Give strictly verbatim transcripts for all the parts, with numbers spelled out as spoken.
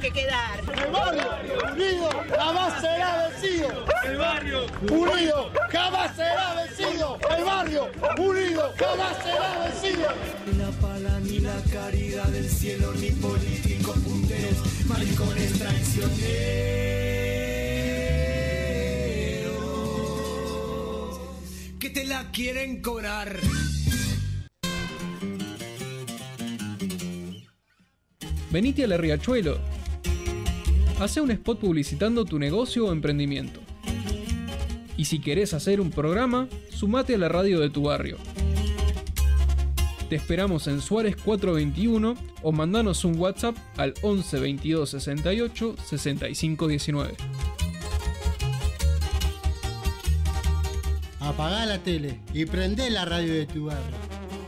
que quedar. El barrio unido jamás será vencido. El barrio unido jamás será vencido. El barrio unido jamás será vencido. Ni la pala ni la caridad del cielo, ni políticos punteros, maricones traicioneros, que te la quieren cobrar. Venite a la Riachuelo. Hacé un spot publicitando tu negocio o emprendimiento. Y si querés hacer un programa, sumate a la radio de tu barrio. Te esperamos en Suárez cuatrocientos veintiuno o mandanos un WhatsApp al once veintidós sesenta y ocho sesenta y cinco diecinueve. Apagá la tele y prendé la radio de tu barrio.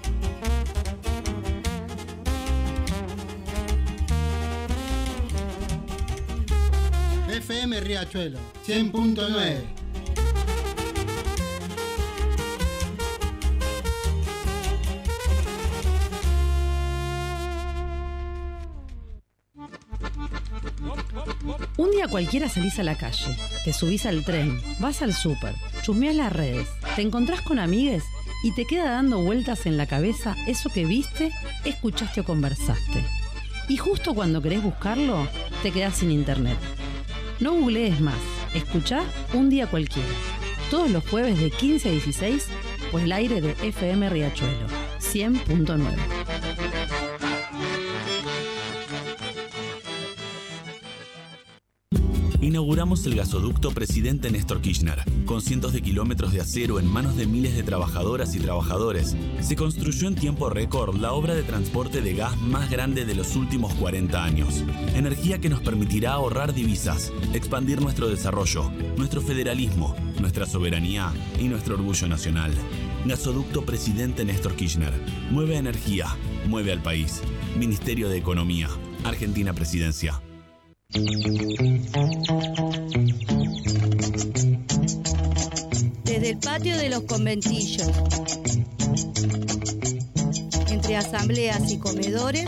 F M Riachuelo cien punto nueve. Un día cualquiera salís a la calle, te subís al tren, vas al súper, chusmeás las redes, te encontrás con amigues y te queda dando vueltas en la cabeza eso que viste, escuchaste o conversaste. Y justo cuando querés buscarlo, te quedás sin internet. No googlees más, escuchá Un Día Cualquiera, todos los jueves de quince a dieciséis por el aire de F M Riachuelo cien punto nueve. Inauguramos el gasoducto Presidente Néstor Kirchner. Con cientos de kilómetros de acero en manos de miles de trabajadoras y trabajadores, se construyó en tiempo récord la obra de transporte de gas más grande de los últimos cuarenta años. Energía que nos permitirá ahorrar divisas, expandir nuestro desarrollo, nuestro federalismo, nuestra soberanía y nuestro orgullo nacional. Gasoducto Presidente Néstor Kirchner. Mueve energía, mueve al país. Ministerio de Economía. Argentina Presidencia. Desde el patio de los conventillos, entre asambleas y comedores,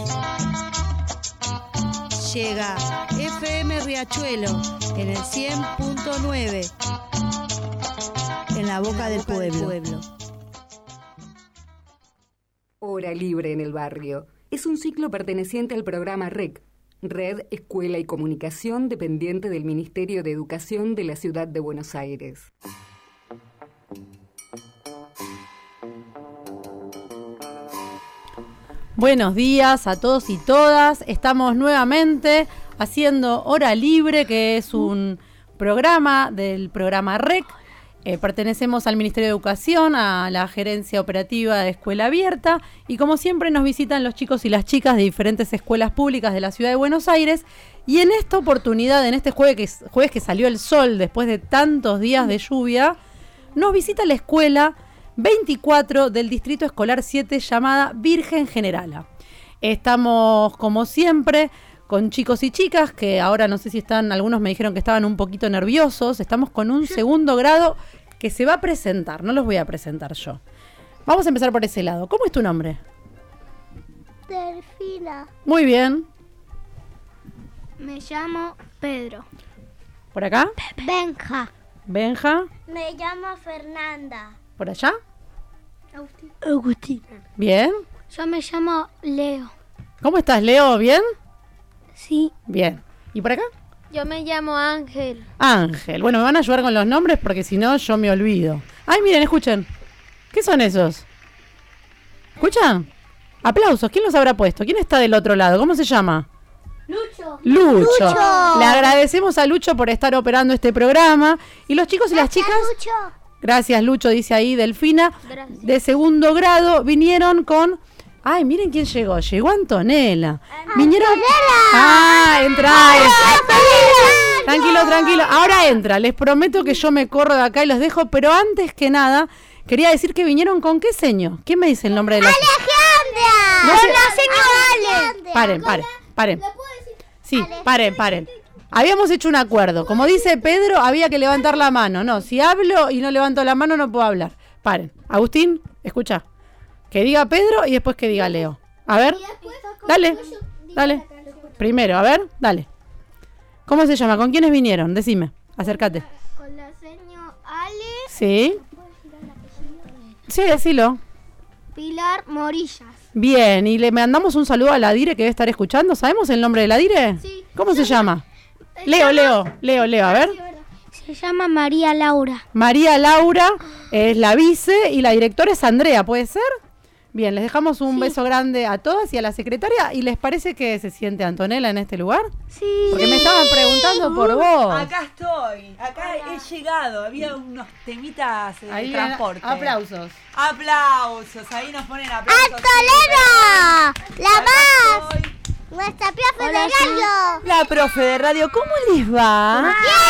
llega F M Riachuelo en el cien punto nueve, en la boca del pueblo. Hora Libre en el Barrio es un ciclo perteneciente al programa R E C, Red, Escuela y Comunicación, dependiente del Ministerio de Educación de la Ciudad de Buenos Aires. Buenos días a todos y todas. Estamos nuevamente haciendo Hora Libre, que es un programa del programa R E C. Eh, pertenecemos al Ministerio de Educación, a la Gerencia Operativa de Escuela Abierta, y como siempre nos visitan los chicos y las chicas de diferentes escuelas públicas de la Ciudad de Buenos Aires. Y en esta oportunidad, en este jueves que, jueves que salió el sol después de tantos días de lluvia, nos visita la escuela veinticuatro del Distrito Escolar siete, llamada Virgen Generala. Estamos, como siempre, con chicos y chicas que ahora no sé si están, algunos me dijeron que estaban un poquito nerviosos. Estamos con un segundo grado que se va a presentar, no los voy a presentar yo. Vamos a empezar por ese lado. ¿Cómo es tu nombre? Delfina. Muy bien. Me llamo Pedro. ¿Por acá? Benja. Benja. Me llamo Fernanda. ¿Por allá? Agustín. Agustín. Bien. Yo me llamo Leo. ¿Cómo estás, Leo? ¿Bien? Sí. Bien. ¿Y por acá? Yo me llamo Ángel. Ángel. Bueno, me van a ayudar con los nombres porque si no yo me olvido. Ay, miren, escuchen. ¿Qué son esos? ¿Escuchan? Aplausos. ¿Quién los habrá puesto? ¿Quién está del otro lado? ¿Cómo se llama? Lucho. Lucho. Lucho. Le agradecemos a Lucho por estar operando este programa. Y los chicos y las Gracias, chicas... Lucho. Gracias, Lucho, dice ahí Delfina. Gracias. De segundo grado vinieron con... Ay, miren quién llegó. Llegó Antonella. Vinieron... Ah, entra. Tranquilo, tranquilo. Ahora entra. Les prometo que yo me corro de acá y los dejo. Pero antes que nada, quería decir que vinieron con qué seño. ¿Quién me dice el nombre de la... Alejandra. No Con sé- la señora Ale. Paren, paren, paren. Sí, paren, paren. Habíamos hecho un acuerdo. Como dice Pedro, había que levantar la mano. No, si hablo y no levanto la mano no puedo hablar. Paren. Agustín, escucha. Que diga Pedro y después que diga Leo. A ver. Dale, dale. Primero, a ver, dale. ¿Cómo se llama? ¿Con quiénes vinieron? Decime, acércate. Con la señora Ale. Sí. Sí, decilo. Pilar Morillas. Bien, y le mandamos un saludo a la Dire que debe estar escuchando. ¿Sabemos el nombre de la Dire? Sí. ¿Cómo se llama? Leo, Leo, Leo, Leo, a ver. Se llama María Laura. María Laura es la vice y la directora es Andrea, ¿puede ser? Bien, les dejamos un Sí. beso grande a todas y a la secretaria. ¿Y les parece que se siente Antonella en este lugar? Sí. Porque me estaban preguntando por vos. Acá estoy, acá he llegado, había unos temitas eh, Ahí, de transporte. aplausos. Aplausos, ahí nos ponen aplausos. ¡Antolera! ¡La más! Acá estoy. Nuestra profe de radio. La profe de radio, ¿cómo les va?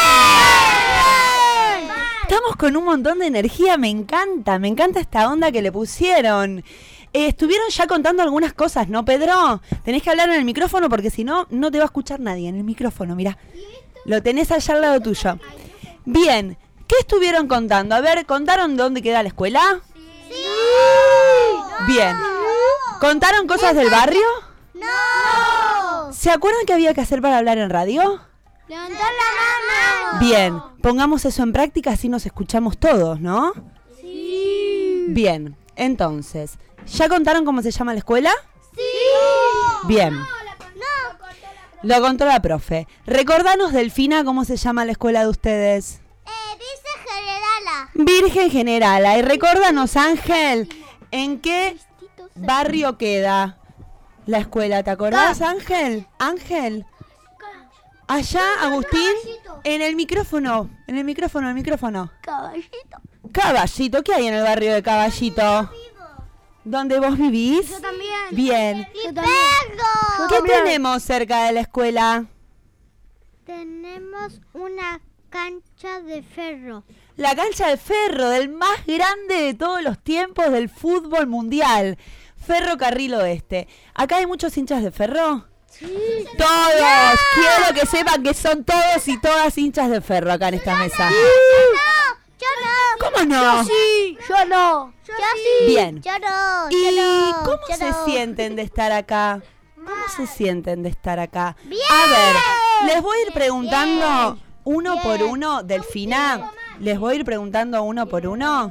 ¡Bien! Estamos con un montón de energía, me encanta, me encanta esta onda que le pusieron. Eh, estuvieron ya contando algunas cosas, ¿no, Pedro? Tenés que hablar en el micrófono porque si no, no te va a escuchar nadie. En el micrófono, mirá. Lo tenés allá al lado tuyo. Bien, ¿qué estuvieron contando? A ver, ¿contaron dónde queda la escuela? Sí. Bien. ¿Contaron cosas del barrio? No. ¿Se acuerdan qué había que hacer para hablar en radio? Levantar la mano. Bien, pongamos eso en práctica así nos escuchamos todos, ¿no? Sí. Bien, entonces, ¿ya contaron cómo se llama la escuela? Sí. Bien. No. Lo contó la profe. Recordanos, Delfina, cómo se llama la escuela de ustedes. Eh, dice Generala. Virgen Generala. Y recordanos, Ángel, ¿en qué barrio queda la escuela? ¿Te acordás, Ángel? Ángel. Allá, Agustín, en el micrófono, en el micrófono, en el micrófono. Caballito. Caballito, ¿qué hay en el barrio de Caballito? ¿Dónde vos vivís? Yo también. Bien. ¡Y perro! ¿Qué tenemos cerca de la escuela? Tenemos una cancha de ferro. La cancha de Ferro, del más grande de todos los tiempos del fútbol mundial. Ferrocarril Oeste. ¿Acá hay muchos hinchas de Ferro? Sí. Todos. Quiero que sepan que son todos y todas hinchas de Ferro acá en esta mesa. Yo no. ¿Cómo no? Sí. Yo no. Yo sí. Bien. Yo no. ¿Y yo no, cómo yo se no. sienten de estar acá? ¿Cómo se sienten de estar acá? Bien. A ver, les voy a ir preguntando Bien. uno Bien. por uno, Delfina. Les voy a ir preguntando uno por uno.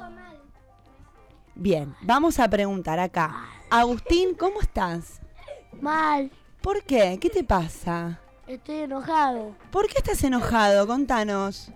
Bien, vamos a preguntar acá. Agustín, ¿cómo estás? Mal. ¿Por qué? ¿Qué te pasa? Estoy enojado. ¿Por qué estás enojado? Contanos.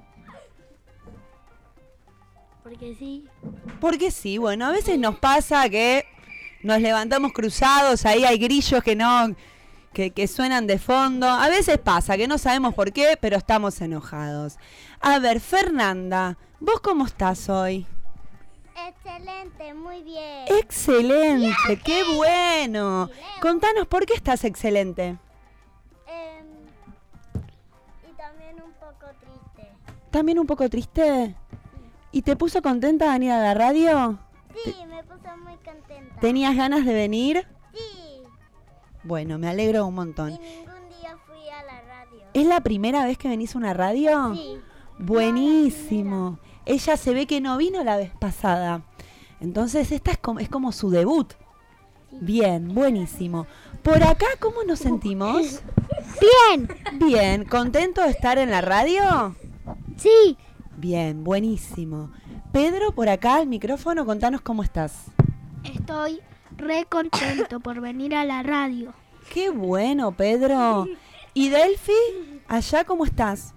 Porque sí. Porque sí, bueno, a veces nos pasa que nos levantamos cruzados, ahí hay grillos que no, que, que suenan de fondo. A veces pasa que no sabemos por qué, pero estamos enojados. A ver, Fernanda, ¿vos cómo estás hoy? Excelente, muy bien. Excelente, qué bueno. Contanos, ¿por qué estás excelente? Em, y también un poco triste. ¿También un poco triste? ¿Y te puso contenta venir a la radio? Sí, me puso muy contenta. ¿Tenías ganas de venir? Sí. Bueno, me alegro un Y montón. ningún día fui a la radio. ¿Es la primera vez que venís a una radio? Sí. Buenísimo. Ella se ve que no vino la vez pasada. Entonces esta es como, es como su debut. Bien, buenísimo. Por acá, ¿cómo nos sentimos? Bien. Bien, ¿contento de estar en la radio? Sí. Bien, buenísimo. Pedro, por acá, al micrófono, contanos cómo estás. Estoy re contento por venir a la radio. Qué bueno, Pedro. ¿Y Delphi? ¿Allá cómo estás?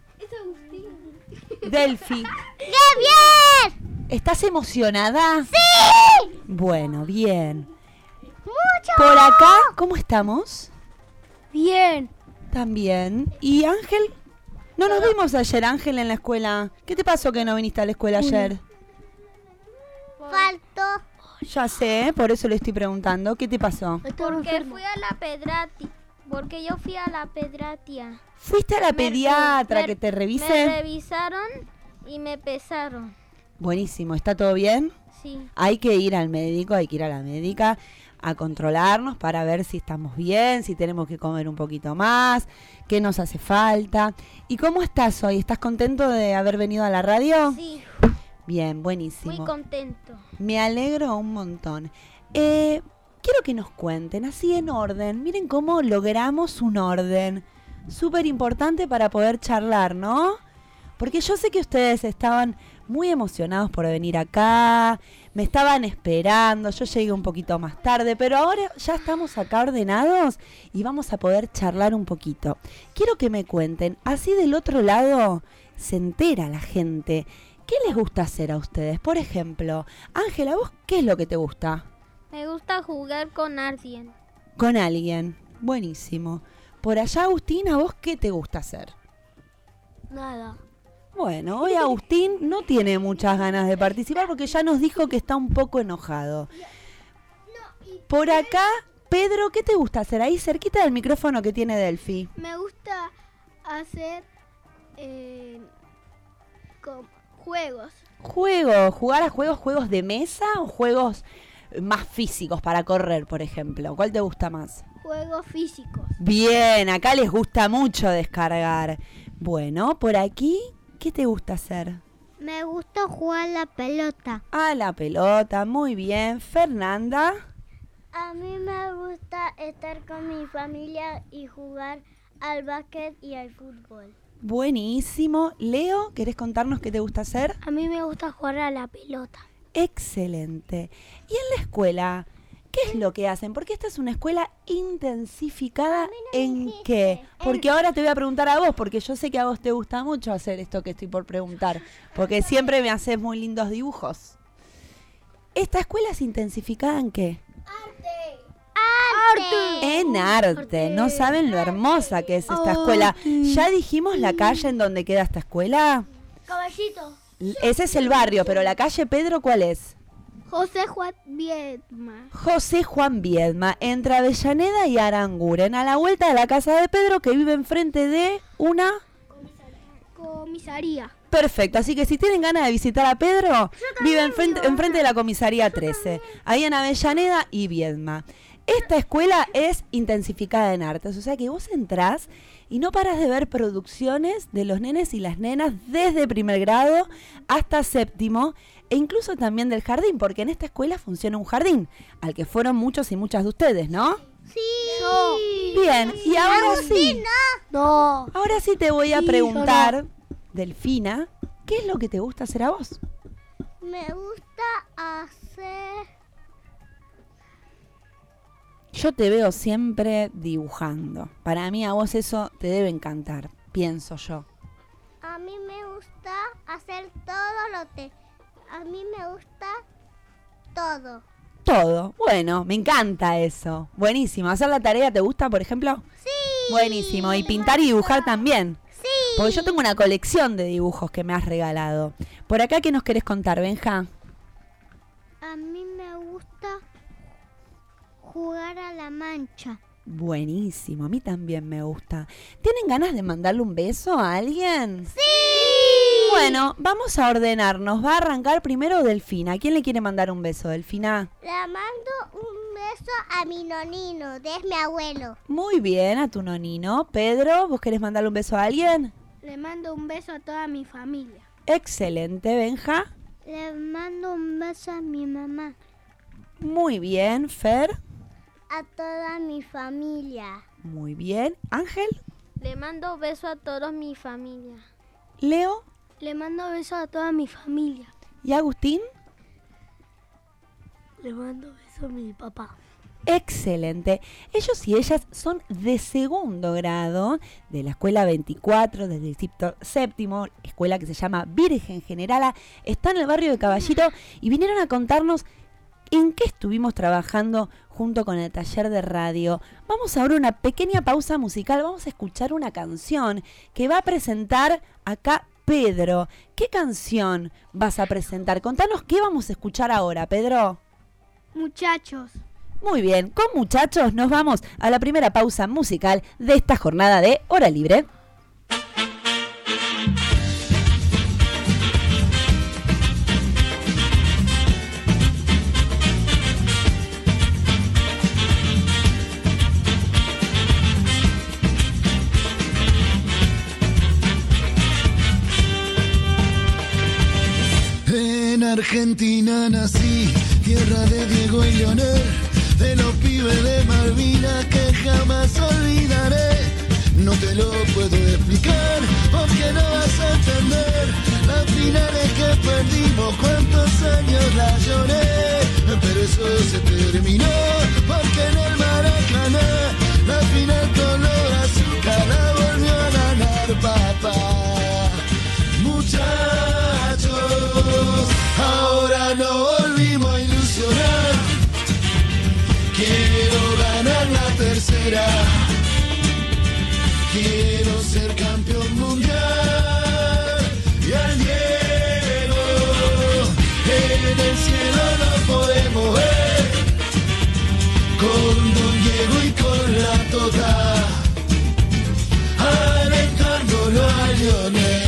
Delphi, ¡Qué bien! ¿estás emocionada? ¡Sí! Bueno, bien. ¡Mucho! Por acá, ¿cómo estamos? Bien. También. ¿Y Ángel? No nos vimos ayer, Ángel, en la escuela. ¿Qué te pasó que no viniste a la escuela ayer? Faltó. Ya sé, por eso le estoy preguntando. ¿Qué te pasó? Porque fui a la pedrati. Porque yo fui a la pedratia. ¿Fuiste a la Me- pediatra me- que te Me revise? revisaron y me pesaron. Buenísimo, ¿está todo bien? Sí. Hay que ir al médico, hay que ir a la médica a controlarnos para ver si estamos bien, si tenemos que comer un poquito más, qué nos hace falta. ¿Y cómo estás hoy? ¿Estás contento de haber venido a la radio? Sí. Bien, buenísimo. Muy contento. Me alegro un montón. Eh, quiero que nos cuenten, así en orden. Miren cómo logramos un orden. súper importante para poder charlar, ¿no? Porque yo sé que ustedes estaban muy emocionados por venir acá, me estaban esperando, yo llegué un poquito más tarde, pero ahora ya estamos acá ordenados y vamos a poder charlar un poquito. Quiero que me cuenten, así del otro lado se entera la gente, ¿qué les gusta hacer a ustedes? Por ejemplo, Ángela, ¿vos qué es lo que te gusta? Me gusta jugar con alguien. Con alguien, buenísimo. Por allá, Agustín, ¿a vos qué te gusta hacer? Nada. Bueno, hoy Agustín no tiene muchas ganas de participar porque ya nos dijo que está un poco enojado. Por acá, Pedro, ¿qué te gusta hacer? Ahí cerquita del micrófono que tiene Delphi. Me gusta hacer eh, con juegos. Juegos, jugar a juegos, juegos de mesa o juegos más físicos para correr, por ejemplo. ¿Cuál te gusta más? Juegos físicos. Bien, acá les gusta mucho descargar. Bueno, por aquí, ¿qué te gusta hacer? Me gusta jugar la pelota. A la pelota, muy bien. Fernanda. A mí me gusta estar con mi familia y jugar al básquet y al fútbol. Buenísimo. Leo, ¿querés contarnos qué te gusta hacer? A mí me gusta jugar a la pelota. Excelente. ¿Y en la escuela, qué es lo que hacen? Porque esta es una escuela intensificada no en dijiste. qué. Porque ahora te voy a preguntar a vos, porque yo sé que a vos te gusta mucho hacer esto que estoy por preguntar, porque siempre me haces muy lindos dibujos. ¿Esta escuela es intensificada en qué? Arte. Arte. En arte. No saben lo hermosa que es esta escuela. ¿Ya dijimos la calle en donde queda esta escuela? Caballito. Ese es el barrio, pero la calle, Pedro, ¿cuál es? José Juan Viedma. José Juan Viedma, entre Avellaneda y Aranguren, a la vuelta de la casa de Pedro, que vive enfrente de una... Comisaría. Perfecto, así que si tienen ganas de visitar a Pedro, vive enfrente, enfrente de la comisaría trece, ahí en Avellaneda y Viedma. Esta escuela es intensificada en artes, o sea que vos entrás y no paras de ver producciones de los nenes y las nenas desde primer grado hasta séptimo, e incluso también del jardín, porque en esta escuela funciona un jardín, al que fueron muchos y muchas de ustedes, ¿no? Sí. Bien, y ahora sí, No. ahora sí te voy a preguntar, Delfina, ¿qué es lo que te gusta hacer a vos? Me gusta hacer... Yo te veo siempre dibujando. Para mí a vos eso te debe encantar, pienso yo. A mí me gusta hacer todo lo que... A mí me gusta todo. Todo. Bueno, me encanta eso. Buenísimo. ¿Hacer la tarea te gusta, por ejemplo? Sí. Buenísimo. ¿Y pintar y dibujar también? Sí. Porque yo tengo una colección de dibujos que me has regalado. Por acá, ¿qué nos querés contar, Benja? A mí me gusta jugar a la mancha. Buenísimo. A mí también me gusta. ¿Tienen ganas de mandarle un beso a alguien? ¡Sí! Bueno, vamos a ordenarnos. Va a arrancar primero Delfina. ¿A quién le quiere mandar un beso, Delfina? Le mando un beso a mi nonino, es mi abuelo. Muy bien, a tu nonino. Pedro, ¿vos querés mandarle un beso a alguien? Le mando un beso a toda mi familia. Excelente, Benja. Le mando un beso a mi mamá. Muy bien, Fer. A toda mi familia. Muy bien, Ángel. Le mando beso a toda mi familia. Leo. Le mando beso a toda mi familia. ¿Y Agustín? Le mando beso a mi papá. Excelente. Ellos y ellas son de segundo grado de la escuela veinticuatro, desde el séptimo, escuela que se llama Virgen Generala. Está en el barrio de Caballito y vinieron a contarnos en qué estuvimos trabajando junto con el taller de radio. Vamos ahora a una pequeña pausa musical. Vamos a escuchar una canción que va a presentar acá Pedro. ¿Qué canción vas a presentar? Contanos qué vamos a escuchar ahora, Pedro. Muchachos. Muy bien, con muchachos nos vamos a la primera pausa musical de esta jornada de Hora Libre. En Argentina nací, tierra de Diego y Leonel, de los pibes de Malvinas que jamás olvidaré. no te lo puedo explicar, porque no vas a entender las finales que perdimos, cuántos años la lloré, pero eso se terminó, porque en el Maracaná la final color azúcar la volvió a ganar papá. Muchachos, ahora no volvimos a ilusionar, quiero ganar la tercera, quiero ser campeón mundial, y al Diego en el cielo lo podemos ver, con Don Diego y con la Tota, alentándolo a Lionel.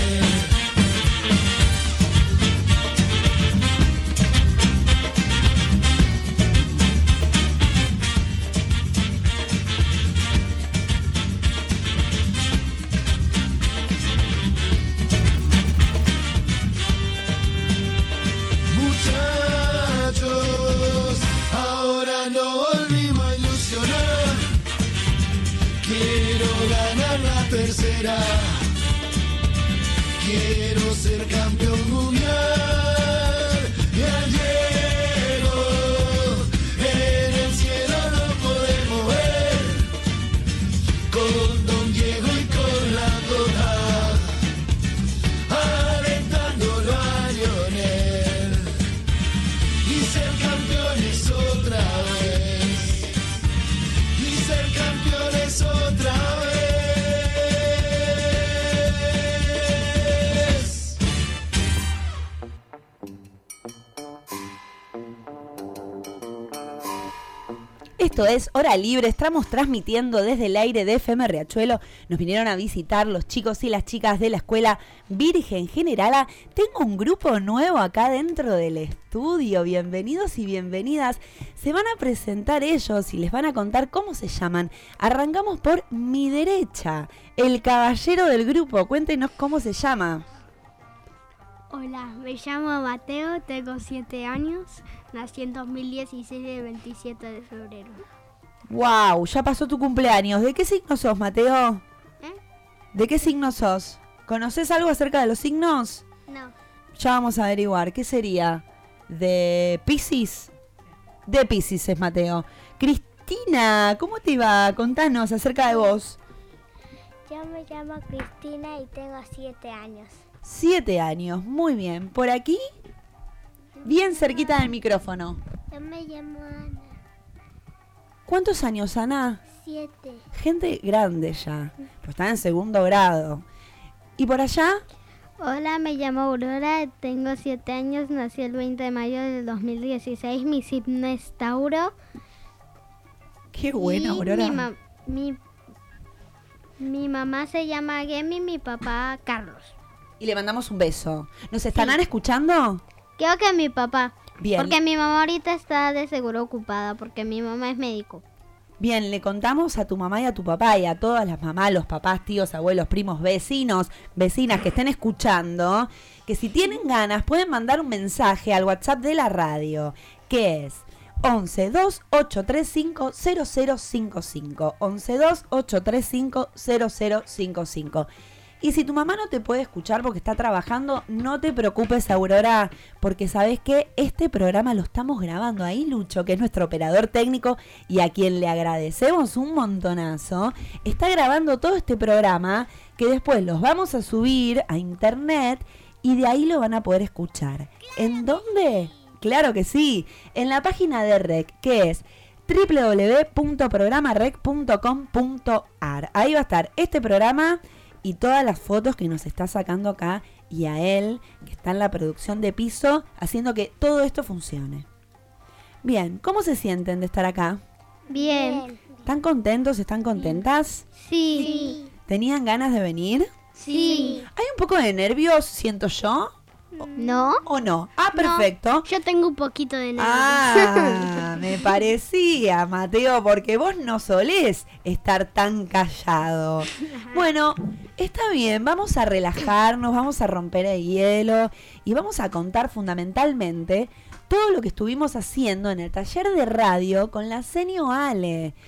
Tercera, quiero ser campeón mundial, y al Diego en el cielo lo podemos ver, con Don Diego y con la Tota, alentándolo a Lionel, y ser campeones otra vez, y ser campeones otra vez. Esto es Hora Libre, estamos transmitiendo desde el aire de F M Riachuelo. Nos vinieron a visitar los chicos y las chicas de la escuela Virgen Generala. Tengo un grupo nuevo acá dentro del estudio. Bienvenidos y bienvenidas. Se van a presentar ellos y les van a contar cómo se llaman. Arrancamos por mi derecha, el caballero del grupo. Cuéntenos cómo se llama. Hola, me llamo Mateo, tengo siete años, nací en dos mil dieciséis, el veintisiete de febrero. Wow, ya pasó tu cumpleaños. ¿De qué signo sos, Mateo? ¿Eh? ¿De qué signo sos? ¿Conoces algo acerca de los signos? No. Ya vamos a averiguar. ¿Qué sería? ¿De Piscis? De Piscis es Mateo. Cristina, ¿cómo te va? Contanos acerca de vos. Yo me llamo Cristina y tengo siete años. Siete años, muy bien. ¿Por aquí? Bien cerquita del micrófono. Yo me llamo Ana. ¿Cuántos años, Ana? Siete. Gente grande ya, pues está en segundo grado. ¿Y por allá? Hola, me llamo Aurora, tengo siete años, nací el veinte de mayo del dos mil dieciséis, mi signo es Tauro. Qué buena, Aurora. Mi, ma- mi, mi mamá se llama Gemi y mi papá Carlos. Y le mandamos un beso. ¿Nos estarán sí. escuchando? Creo que mi papá. Bien. Porque mi mamá ahorita está de seguro ocupada, porque mi mamá es médico. Bien, le contamos a tu mamá y a tu papá y a todas las mamás, los papás, tíos, abuelos, primos, vecinos, vecinas que estén escuchando, que si tienen ganas pueden mandar un mensaje al WhatsApp de la radio, que es once dos ocho tres cinco cero cero cinco cinco. once dos ocho tres cinco cero cero cinco cinco. Y si tu mamá no te puede escuchar porque está trabajando, no te preocupes, Aurora, porque sabes que este programa lo estamos grabando ahí, Lucho, que es nuestro operador técnico y a quien le agradecemos un montonazo. Está grabando todo este programa que después los vamos a subir a internet y de ahí lo van a poder escuchar. ¿En dónde? Claro que sí, en la página de R E C, que es doble u doble u doble u punto programa rec punto com punto a r. Ahí va a estar este programa y todas las fotos que nos está sacando acá y a él, que está en la producción de piso, haciendo que todo esto funcione. Bien, ¿cómo se sienten de estar acá? Bien. ¿Están contentos? ¿Están contentas? Sí. sí. ¿Tenían ganas de venir? Sí. ¿Hay un poco de nervios, siento yo? ¿No? ¿O no? Ah, perfecto. No, yo tengo un poquito de nervios. Ah, me parecía, Mateo, porque vos no solés estar tan callado. Bueno, está bien, vamos a relajarnos, vamos a romper el hielo y vamos a contar fundamentalmente todo lo que estuvimos haciendo en el taller de radio con la seño Ale.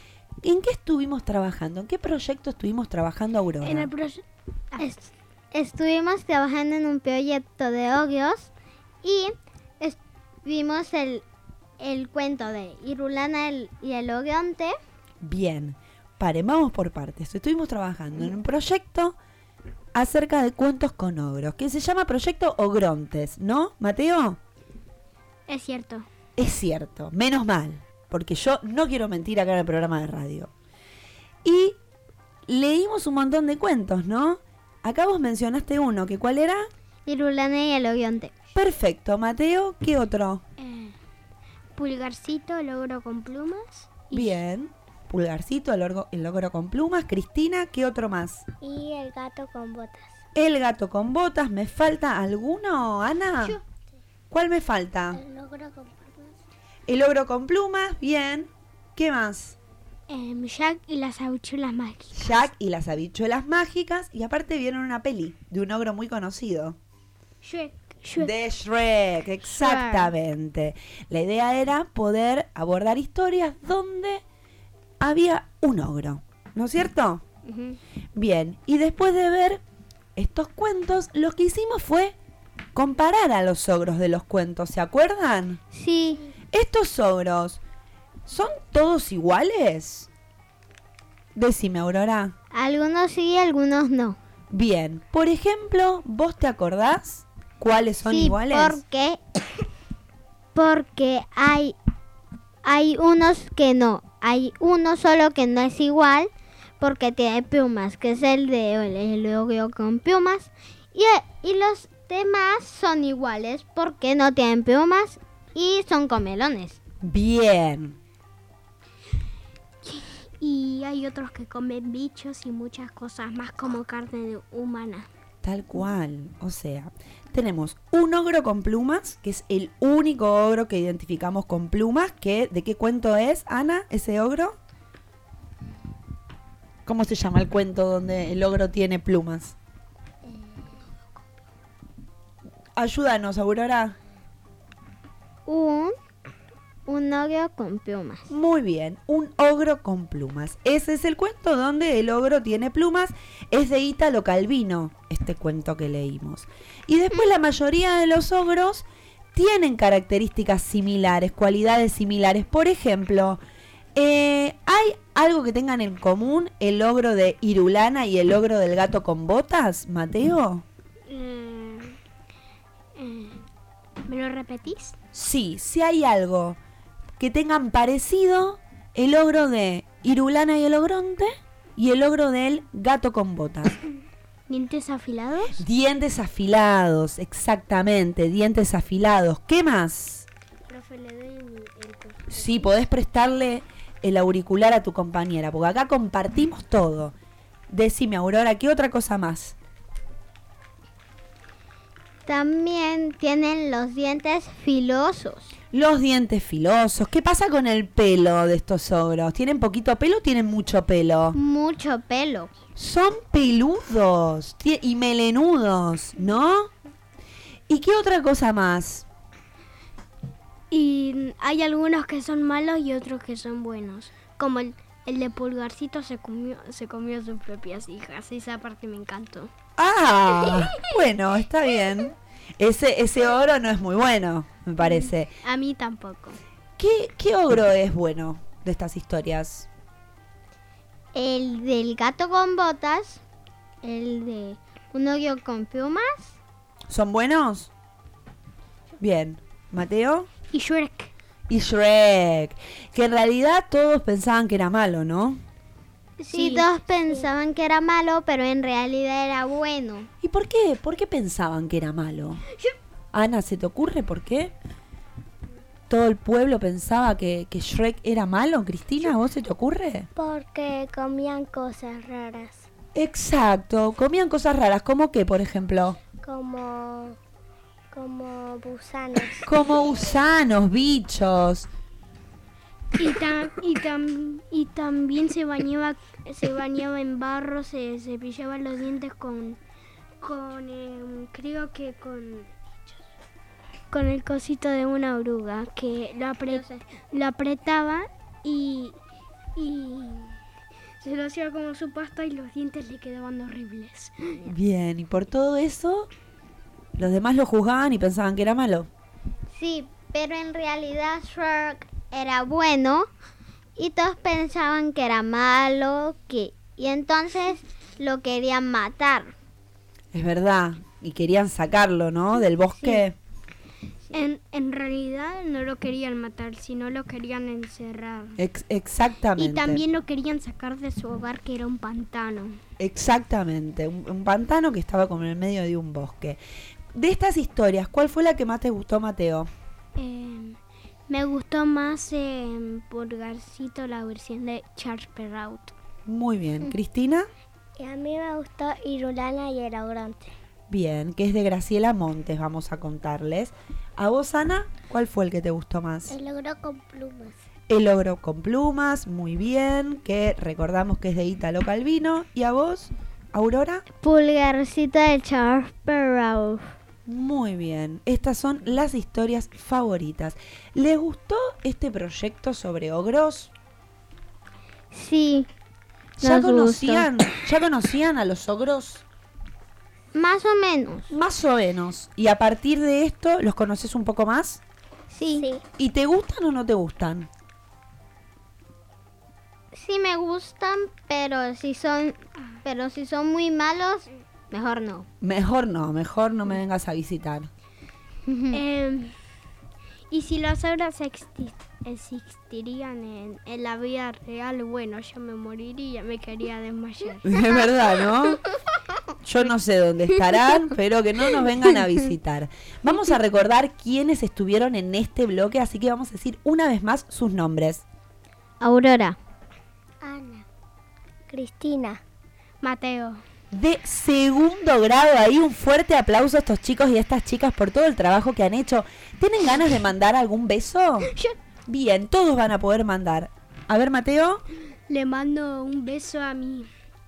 ¿En qué estuvimos trabajando? ¿En qué proyecto estuvimos trabajando, Aurora? En el proye- est- estuvimos trabajando en un proyecto de ogros y est- vimos el, el cuento de Irulana el- y el ogronte. Bien, paren, vamos por partes. Estuvimos trabajando en un proyecto acerca de cuentos con ogros, que se llama Proyecto Ogrontes, ¿no, Mateo? Es cierto. Es cierto, menos mal, porque yo no quiero mentir acá en el programa de radio. Y leímos un montón de cuentos, ¿no? Acá vos mencionaste uno, que ¿cuál era? Irulana y el ogronte. Perfecto, Mateo, ¿qué otro? Eh, Pulgarcito, el ogro con plumas. Y, Bien, Pulgarcito, el, orgo- el ogro con plumas. Cristina, ¿qué otro más? y el gato con botas. El gato con botas. ¿Me falta alguno, Ana? Yo. ¿Cuál me falta? El ogro con plumas. El ogro con plumas, bien. ¿Qué más? Eh, Jack y las habichuelas mágicas. Jack y las habichuelas mágicas. Y aparte vieron una peli de un ogro muy conocido. Shrek. Shrek. De Shrek, exactamente. La idea era poder abordar historias donde había un ogro, ¿no es cierto? Ujú. Bien, y después de ver estos cuentos, lo que hicimos fue comparar a los ogros de los cuentos, ¿se acuerdan? Sí. ¿Estos ogros son todos iguales? Decime, Aurora. Algunos sí, algunos no. Bien, por ejemplo, ¿vos te acordás cuáles son sí, iguales? porque porque hay hay unos que no. Hay uno solo que no es igual porque tiene plumas, que es el de el, el ogro con plumas. Y, y los demás son iguales porque no tienen plumas y son comelones. Bien. Y hay otros que comen bichos y muchas cosas más como carne humana. Tal cual, o sea, tenemos un ogro con plumas, que es el único ogro que identificamos con plumas, que ¿de qué cuento es, Ana, ese ogro? ¿Cómo se llama el cuento donde el ogro tiene plumas? Ayúdanos, Aurora. Un, un ogro con plumas. Muy bien, un ogro con plumas. Ese es el cuento donde el ogro tiene plumas. Es de Ítalo Calvino, este cuento que leímos. Y después la mayoría de los ogros tienen características similares, cualidades similares. Por ejemplo, eh, ¿hay algo que tengan en común el ogro de Irulana y el ogro del gato con botas, Mateo? Eh, eh, ¿Me lo repetís? Sí, si hay algo que tengan parecido el ogro de Irulana y el ogronte y el ogro del gato con botas. ¿Dientes afilados? Dientes afilados, exactamente, dientes afilados. ¿Qué más? Profe, le doy el, el Sí, podés prestarle el auricular a tu compañera, porque acá compartimos todo. Decime, Aurora, ¿qué otra cosa más? También tienen los dientes filosos. Los dientes filosos. ¿Qué pasa con el pelo de estos ogros? ¿Tienen poquito pelo o tienen mucho pelo? Mucho pelo. Son peludos tie- y melenudos, ¿no? ¿Y qué otra cosa más? Y hay algunos que son malos y otros que son buenos. Como el, el de Pulgarcito se comió, se comió sus propias hijas. Esa parte me encantó. Ah, bueno, está bien. Ese, ese ogro no es muy bueno, me parece. A mí tampoco. ¿Qué, qué ogro es bueno de estas historias? El del gato con botas. El de un ogro con plumas. ¿Son buenos? Bien. ¿Mateo? Y Shrek. Y Shrek. Que en realidad todos pensaban que era malo, ¿no? Sí, todos pensaban que era malo, pero en realidad era bueno. ¿Y por qué? ¿Por qué pensaban que era malo? Ana, ¿se te ocurre por qué? ¿Todo el pueblo pensaba que, que Shrek era malo? Cristina, ¿a vos se te ocurre? Porque comían cosas raras. Exacto, comían cosas raras, ¿como qué, por ejemplo? Como, como gusanos. Como gusanos, bichos. Y, tam, y, tam, y también se bañaba, se bañaba en barro, se cepillaba los dientes con, con eh, creo que con, con el cosito de una oruga, que lo, apre, lo apretaba y, y, se lo hacía como su pasta y los dientes le quedaban horribles. Bien, y por todo eso, los demás lo juzgaban y pensaban que era malo. Sí, pero en realidad Shrek era bueno y todos pensaban que era malo, que y entonces lo querían matar. Es verdad, y querían sacarlo, ¿no? Del bosque. Sí. En, en realidad no lo querían matar, sino lo querían encerrar. Ex- exactamente. Y también lo querían sacar de su hogar, que era un pantano. Exactamente, un, un pantano que estaba como en el medio de un bosque. De estas historias, ¿cuál fue la que más te gustó, Mateo? Eh, me gustó más eh, Pulgarcito, la versión de Charles Perrault. Muy bien. ¿Cristina? Y a mí me gustó Irulana y el Ogrante. Bien, que es de Graciela Montes, vamos a contarles. ¿A vos, Ana, cuál fue el que te gustó más? El ogro con plumas. El ogro con plumas, muy bien, que recordamos que es de Ítalo Calvino. ¿Y a vos, Aurora? Pulgarcito de Charles Perrault. Muy bien, estas son las historias favoritas. ¿Les gustó este proyecto sobre ogros? Sí. ¿Ya nos conocían, gustó. ¿Ya conocían a los ogros? Más o menos. Más o menos. ¿Y a partir de esto los conoces un poco más? Sí. Sí, ¿Y te gustan o no te gustan? sí me gustan, pero si son, pero si son muy malos, mejor no. Mejor no, mejor no me vengas a visitar. eh, y si las obras exi- existirían en, en la vida real, bueno, yo me moriría, me quería desmayar. Es verdad, ¿no? Yo no sé dónde estarán, pero que no nos vengan a visitar. Vamos a recordar quiénes estuvieron en este bloque, así que vamos a decir una vez más sus nombres. Aurora. Ana. Cristina. Mateo. De segundo grado, ahí un fuerte aplauso a estos chicos y a estas chicas por todo el trabajo que han hecho. ¿Tienen ganas de mandar algún beso? Bien, todos van a poder mandar. A ver, Mateo. Le mando un beso a mi...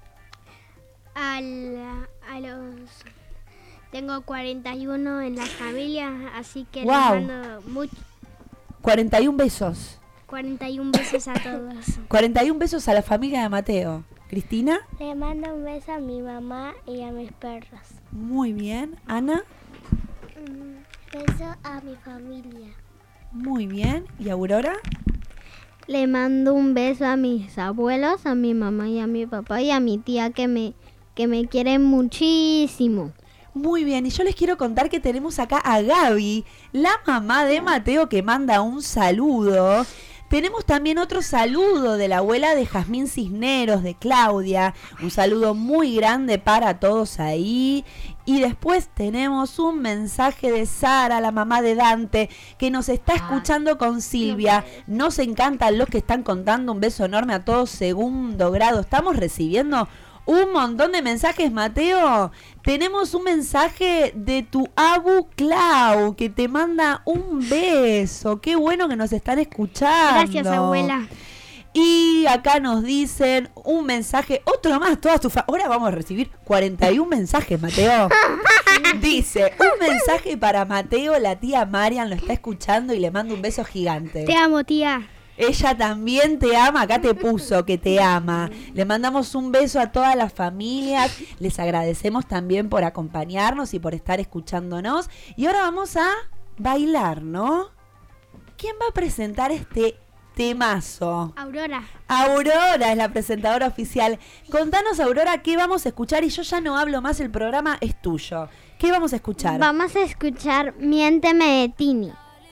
Al, a los... Tengo cuarenta y uno en la familia, así que Wow. le mando mucho, cuarenta y un besos. cuarenta y uno besos a todos. cuarenta y un besos a la familia de Mateo. ¿Cristina? Le mando un beso a mi mamá y a mis perros. Muy bien. ¿Ana? Un beso a mi familia. Muy bien. ¿Y Aurora? Le mando un beso a mis abuelos, a mi mamá y a mi papá y a mi tía que me, que me quieren muchísimo. Muy bien, y yo les quiero contar que tenemos acá a Gaby, la mamá de Mateo, que manda un saludo. Tenemos también otro saludo de la abuela de Jazmín Cisneros, de Claudia. Un saludo muy grande para todos ahí. Y después tenemos un mensaje de Sara, la mamá de Dante, que nos está escuchando con Silvia. Nos encantan los que están contando. Un beso enorme a todos, segundo grado. Estamos recibiendo un montón de mensajes, Mateo. Tenemos un mensaje de tu abu Clau, que te manda un beso. Qué bueno que nos están escuchando. Gracias, abuela. Y acá nos dicen un mensaje, otro más, todas tus fa- ahora vamos a recibir cuarenta y un mensajes, Mateo. Dice, un mensaje para Mateo, la tía Marian lo está escuchando y le manda un beso gigante. Te amo, tía. Ella también te ama, acá te puso que te ama. Le mandamos un beso a todas las familias, les agradecemos también por acompañarnos y por estar escuchándonos. Y ahora vamos a bailar, ¿no? ¿Quién va a presentar este temazo? Aurora. Aurora es la presentadora oficial. Contanos, Aurora, qué vamos a escuchar y yo ya no hablo más, el programa es tuyo. ¿Qué vamos a escuchar? Vamos a escuchar Miénteme de Tini.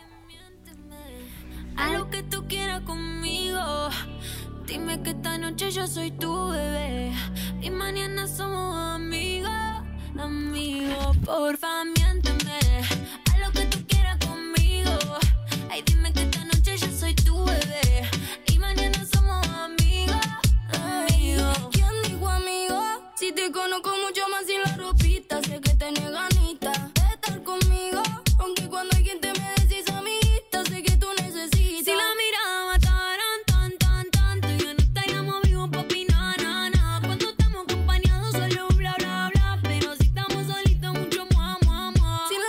Haz lo que tú quieras conmigo. Dime que esta noche yo soy tu bebé y mañana somos amigos, amigos. Porfa, miénteme. Haz lo que tú quieras conmigo. Ay, dime que esta noche yo soy tu bebé y mañana somos amigos, amigos. ¿Quién dijo amigo? Si te conozco mucho más sin la ropita, sé que tenés ganitas de estar conmigo, aunque cuando alguien te me decís amiguita, sé que tú necesitas. Si la mirada mataran tan, tan, tanto, ya no estaríamos vivos, papi, na, na, na. Cuando estamos acompañados solo bla, bla, bla, pero si estamos solitos mucho mua, mua, mua. Si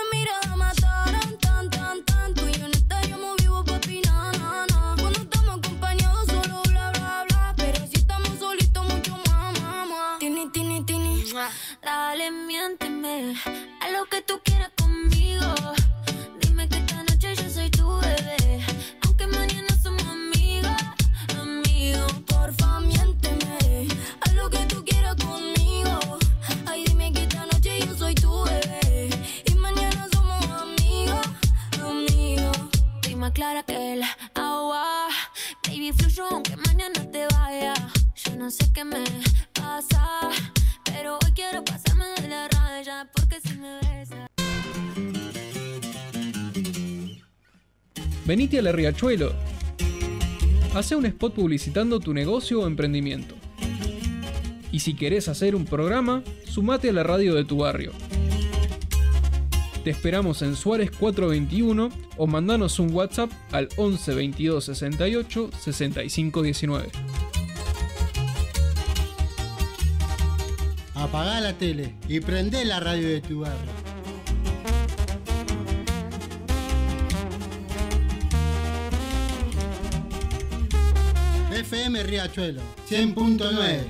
Dale, miénteme, haz lo que tú quieras conmigo. Dime que esta noche yo soy tu bebé, aunque mañana somos amigos. Amigo, porfa, miénteme, haz lo que tú quieras conmigo. Ay, dime que esta noche yo soy tu bebé y mañana somos amigos, amigos. Estoy más clara que el agua, baby, fluyo aunque mañana te vaya. Yo no sé qué me pasa, pero hoy quiero pasarme de la raya, porque si me besas. Venite a La Riachuelo. Hace un spot publicitando tu negocio o emprendimiento. Y si querés hacer un programa, sumate a la radio de tu barrio. Te esperamos en Suárez cuatrocientos veintiuno o mandanos un WhatsApp al once veintidós sesenta y ocho sesenta y cinco diecinueve. Apagá la tele y prendé la radio de tu barrio. F M Riachuelo cien punto nueve.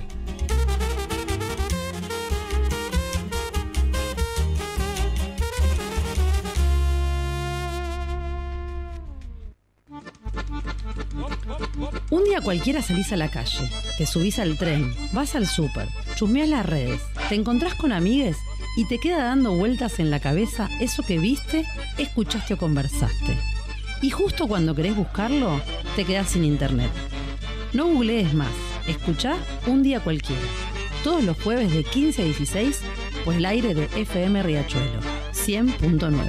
Un día cualquiera salís a la calle, te subís al tren, vas al súper, chusmeás las redes, te encontrás con amigues y te queda dando vueltas en la cabeza eso que viste, escuchaste o conversaste. Y justo cuando querés buscarlo, te quedás sin internet. No googlees más, escuchá Un Día Cualquiera. Todos los jueves de quince a dieciséis por el aire de F M Riachuelo cien punto nueve.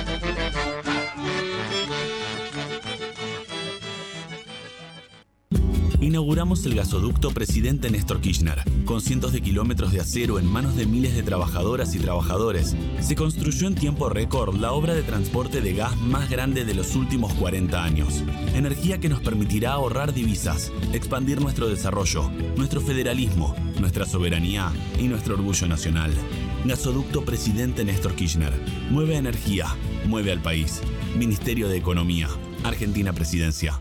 Inauguramos el gasoducto Presidente Néstor Kirchner. Con cientos de kilómetros de acero en manos de miles de trabajadoras y trabajadores, se construyó en tiempo récord la obra de transporte de gas más grande de los últimos cuarenta años. Energía que nos permitirá ahorrar divisas, expandir nuestro desarrollo, nuestro federalismo, nuestra soberanía y nuestro orgullo nacional. Gasoducto Presidente Néstor Kirchner. Mueve energía, mueve al país. Ministerio de Economía. Argentina Presidencia.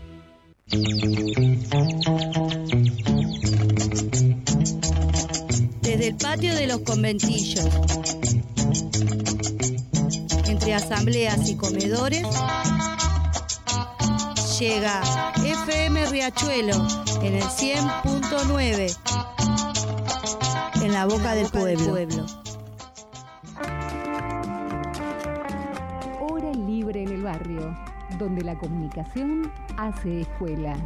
Desde el patio de los conventillos, entre asambleas y comedores, llega F M Riachuelo en el cien punto nueve, en la boca del pueblo. Hora libre en el barrio, donde la comunicación hace escuela.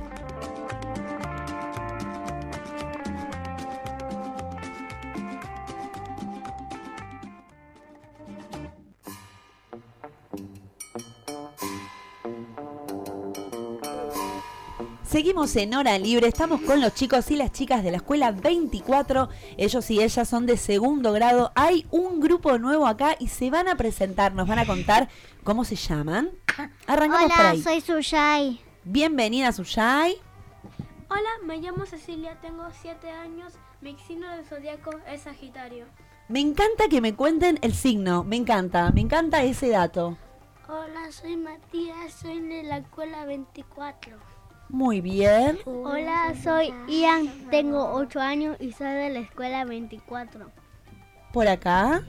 Seguimos en Hora Libre, estamos con los chicos y las chicas de la escuela veinticuatro, ellos y ellas son de segundo grado, hay un grupo nuevo acá y se van a presentar, nos van a contar cómo se llaman. Arrancamos Hola, por ahí. soy Suyay. Bienvenida, Suyay. Hola, me llamo Cecilia, tengo siete años, mi signo del zodiaco es Sagitario. Me encanta que me cuenten el signo, me encanta, me encanta ese dato. Hola, soy Matías, soy de la escuela veinticuatro. Muy bien. Hola, soy Ian, tengo ocho años y soy de la escuela veinticuatro. Por acá.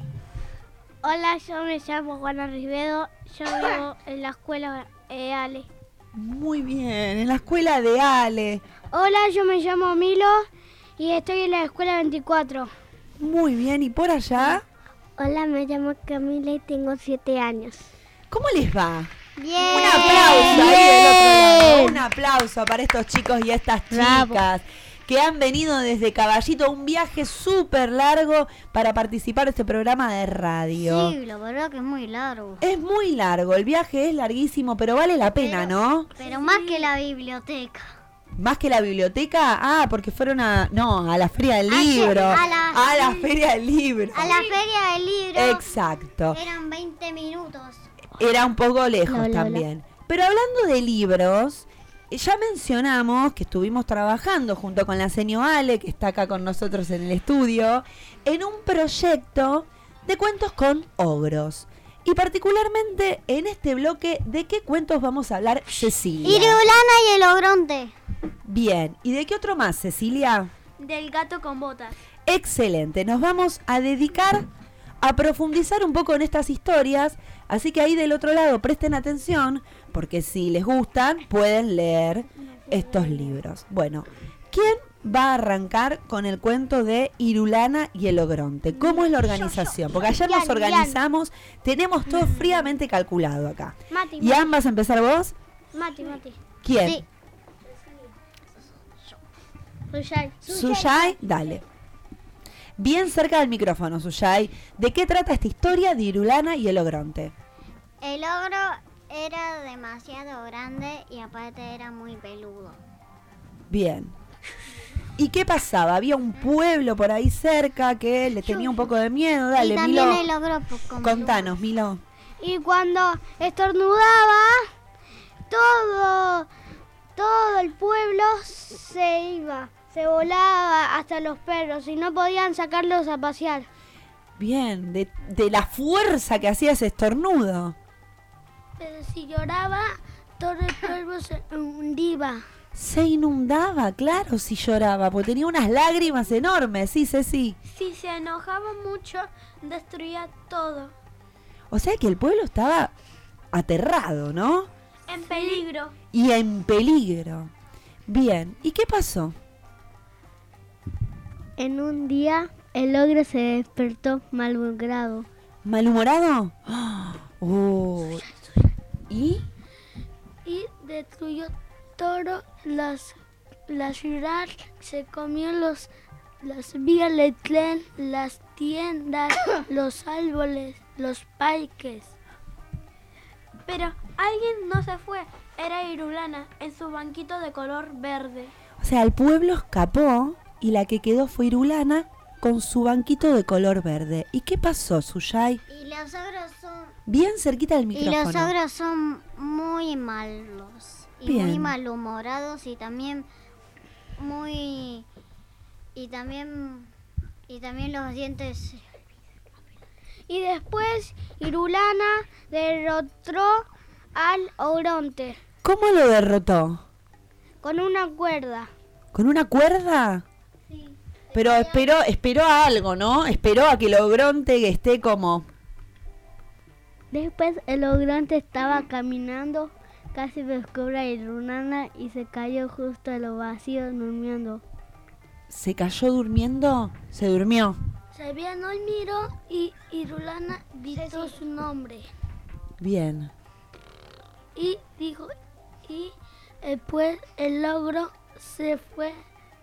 Hola, yo me llamo Juana Rivedo, yo vivo en la escuela de Ale. Muy bien, en la escuela de Ale. Hola, yo me llamo Milo y estoy en la escuela veinticuatro. Muy bien, ¿y por allá? Hola, me llamo Camila y tengo siete años. ¿Cómo les va? Bien. Un aplauso ahí del otro lado. Un aplauso para estos chicos y estas chicas. Bravo. Que han venido desde Caballito, un viaje súper largo para participar de este programa de radio. Sí, la verdad que es muy largo. Es muy largo, el viaje es larguísimo, pero vale la pena, pero, ¿no? Pero más que la biblioteca. ¿Más que la biblioteca? Ah, porque fueron a... No, a la Feria del Libro. A la, a la Feria del Libro. A la Feria del Libro. Exacto. Eran veinte minutos. Era un poco lejos Lola, también. Lola. Pero hablando de libros... Ya mencionamos que estuvimos trabajando junto con la seño Ale, que está acá con nosotros en el estudio, en un proyecto de cuentos con ogros. Y particularmente en este bloque, ¿de qué cuentos vamos a hablar, Cecilia? Irulana y el ogronte. Bien, ¿y de qué otro más, Cecilia? Del gato con botas. Excelente, nos vamos a dedicar a profundizar un poco en estas historias, así que ahí del otro lado presten atención, porque si les gustan pueden leer estos libros. Bueno, ¿quién va a arrancar con el cuento de Irulana y el Ogronte? ¿Cómo es la organización? Porque ayer nos organizamos, tenemos todo fríamente calculado acá. Mati, ¿Y Ann, vas a empezar vos? Mati, Mati. ¿Quién? Sí. Suyay. Suyay, dale. Bien cerca del micrófono, Suyay. ¿De qué trata esta historia de Irulana y el Ogronte? El ogro era demasiado grande y aparte era muy peludo. Bien. ¿Y qué pasaba? Había un pueblo por ahí cerca que le tenía un poco de miedo. Dale, y también Milo. el ogro pues, con Contanos, Milo. Y cuando estornudaba, todo, todo el pueblo se iba, se volaba hasta los perros y no podían sacarlos a pasear. Bien, de, de la fuerza que hacía ese estornudo. Pero si lloraba, todo el pueblo se hundía. Se inundaba, claro, si lloraba, porque tenía unas lágrimas enormes, sí, Ceci. Si se enojaba mucho, destruía todo. O sea que el pueblo estaba aterrado, ¿no? En peligro. Y en peligro. Bien, ¿y qué pasó? En un día, el ogro se despertó malhumorado. ¿Malhumorado? Oh. ¿Y? Y destruyó todo las, la ciudad, se comió los, las vías del tren, las tiendas, los árboles, los parques. Pero alguien no se fue, era Irulana, en su banquito de color verde. O sea, el pueblo escapó y la que quedó fue Irulana con su banquito de color verde. ¿Y qué pasó, Suyay? Y los ogros son... Bien cerquita del Y micrófono. los ogros son muy malos. Y Bien. muy malhumorados y también muy... Y también... Y también los dientes... Y después Irulana derrotó al Ogronte ¿Cómo lo derrotó? con una cuerda. ¿Con una cuerda? Sí. Pero esperó, esperó a algo, ¿no? Esperó a que el Ogronte esté como... Después el Ogronte estaba caminando, casi descubre a Irulana y se cayó justo en lo vacío durmiendo. ¿Se cayó durmiendo? Se durmió. Se bien hoy miró y Irulana gritó su nombre. Bien. Y dijo, y después el ogro se fue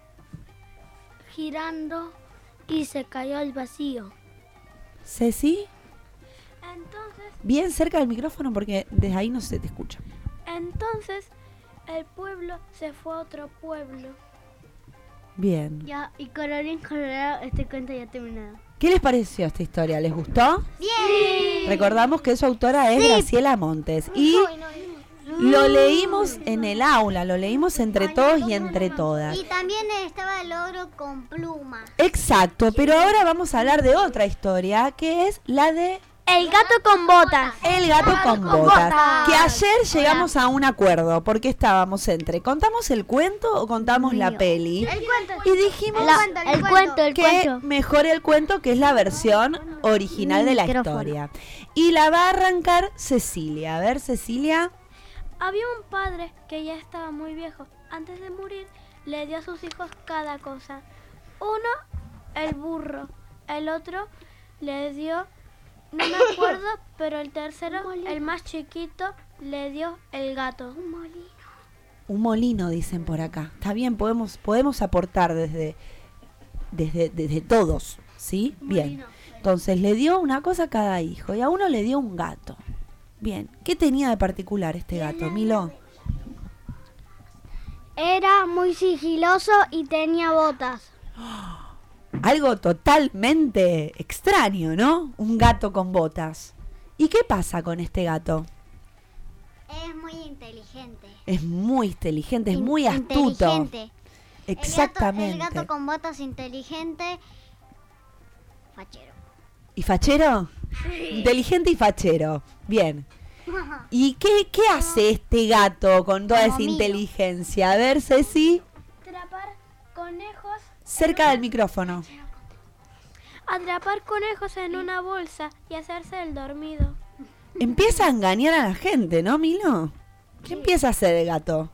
girando y se cayó al vacío. ¿Ceci? Entonces, Bien cerca del micrófono porque desde ahí no se te escucha. entonces el pueblo se fue a otro pueblo. Bien. Ya, y colorín colorado, este cuento ya terminado. ¿Qué les pareció esta historia? ¿Les gustó? ¡Bien! Recordamos que su autora es Sí. Graciela Montes. Y lo leímos en el aula, lo leímos entre todos y entre todas. Y también estaba el ogro con pluma. Exacto, pero ahora vamos a hablar de otra historia, que es la de... El gato con botas. El gato con con botas. botas. Que ayer llegamos a un acuerdo, porque estábamos entre, ¿contamos el cuento o contamos la peli? El cuento. Y dijimos La- el cuento, el que cuento. mejor el cuento, que es la versión original de la Micrófono. historia. Y la va a arrancar Cecilia. A ver, Cecilia. Había un padre que ya estaba muy viejo. Antes de morir, le dio a sus hijos cada cosa. Uno, el burro. El otro le dio, no me acuerdo, pero el tercero, el más chiquito, le dio el gato. Un molino. Un molino, dicen por acá. Está bien, podemos, podemos aportar desde, desde, desde todos, ¿sí? Bien. Entonces le dio una cosa a cada hijo y a uno le dio un gato. Bien. ¿Qué tenía de particular este gato, Milo? Era muy sigiloso y tenía botas. Algo totalmente extraño, ¿no? Un gato con botas. ¿Y qué pasa con este gato? Es muy inteligente. Es muy inteligente, es In- muy astuto. Inteligente. Exactamente. El gato, el gato con botas inteligente. Fachero. ¿Y fachero? Inteligente y fachero. Bien. ¿Y qué, qué hace este gato con toda Como esa mío. inteligencia? A ver, Ceci, Atrapar conejos. cerca del micrófono. atrapar conejos en una bolsa y hacerse el dormido. Empieza a engañar a la gente, ¿no, Milo? ¿Qué empieza a hacer el gato?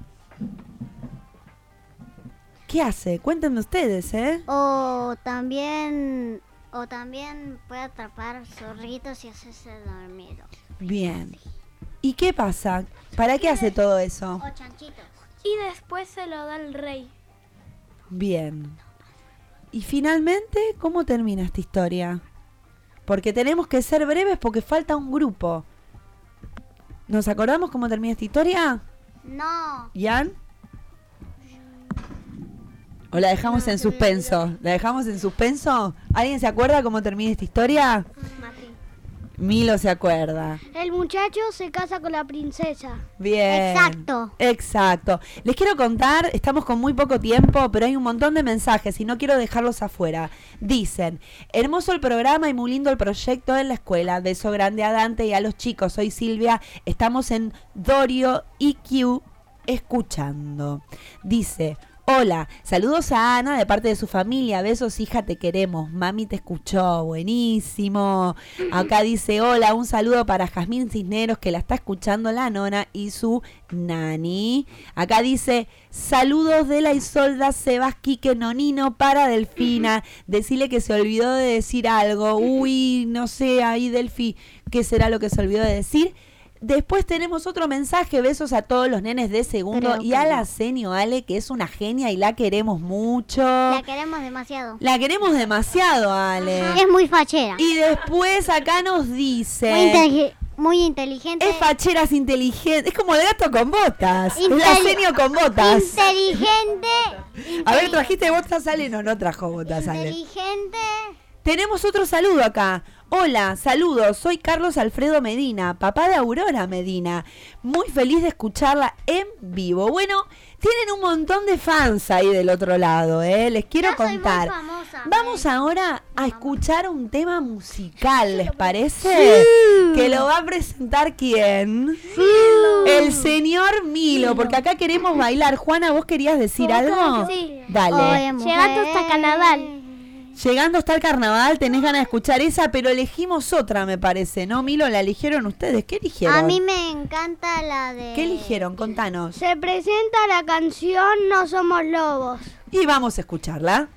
¿Qué hace? Cuéntenme ustedes, ¿eh? O también, o también puede atrapar zorritos y hacerse dormido. Bien. ¿Y qué pasa? ¿Para qué hace todo eso? O chanchitos. Y después se lo da al rey. Bien. Y finalmente, ¿cómo termina esta historia? Porque tenemos que ser breves porque falta un grupo. ¿Nos acordamos cómo termina esta historia? No. ¿Ian? ¿O la dejamos en suspenso? ¿La dejamos en suspenso? ¿Alguien se acuerda cómo termina esta historia? Milo se acuerda. El muchacho se casa con la princesa. Bien. Exacto. Exacto. Les quiero contar, estamos con muy poco tiempo, pero hay un montón de mensajes y no quiero dejarlos afuera. Dicen, hermoso el programa y muy lindo el proyecto en la escuela. Beso grande a Dante y a los chicos. Soy Silvia, estamos en Dorio I Q escuchando. Dice... Hola, saludos a Ana de parte de su familia, besos hija, te queremos, mami te escuchó, buenísimo. Acá dice, hola, un saludo para Jazmín Cisneros que la está escuchando la nona y su nani. Acá dice, saludos de la Isolda, Sebas, Quique, Nonino para Delfina, decirle que se olvidó de decir algo, uy, no sé, ahí Delfi, ¿qué será lo que se olvidó de decir? Después tenemos otro mensaje, besos a todos los nenes de segundo Creo y que a no. la Senio Ale, que es una genia y la queremos mucho. La queremos demasiado. La queremos demasiado, Ale. Es muy fachera. Y después acá nos dice... Muy, intelig- muy inteligente. Es fachera, es inteligente. Es como el gato con botas. Es la Inteli- Senio con botas. Inteligente. A ver, ¿trajiste botas, Ale? No, no trajo botas, Ale. Inteligente. Tenemos otro saludo acá. Hola, saludos, soy Carlos Alfredo Medina, papá de Aurora Medina. Muy feliz de escucharla en vivo. Bueno, tienen un montón de fans ahí del otro lado, ¿eh? Les quiero Yo soy muy contar. famosa, Vamos ahora a escuchar un tema musical, ¿les parece? Que lo va a presentar ¿quién? El señor Milo, porque acá queremos bailar. Juana, ¿vos querías decir algo? Sí. Dale. Llegando hasta carnaval. Llegando hasta el carnaval, tenés ganas de escuchar esa, pero elegimos otra, me parece, ¿no, Milo? ¿La eligieron ustedes? ¿Qué eligieron? A mí me encanta la de... ¿Qué eligieron? Contanos. Se presenta la canción No Somos Lobos. Y vamos a escucharla.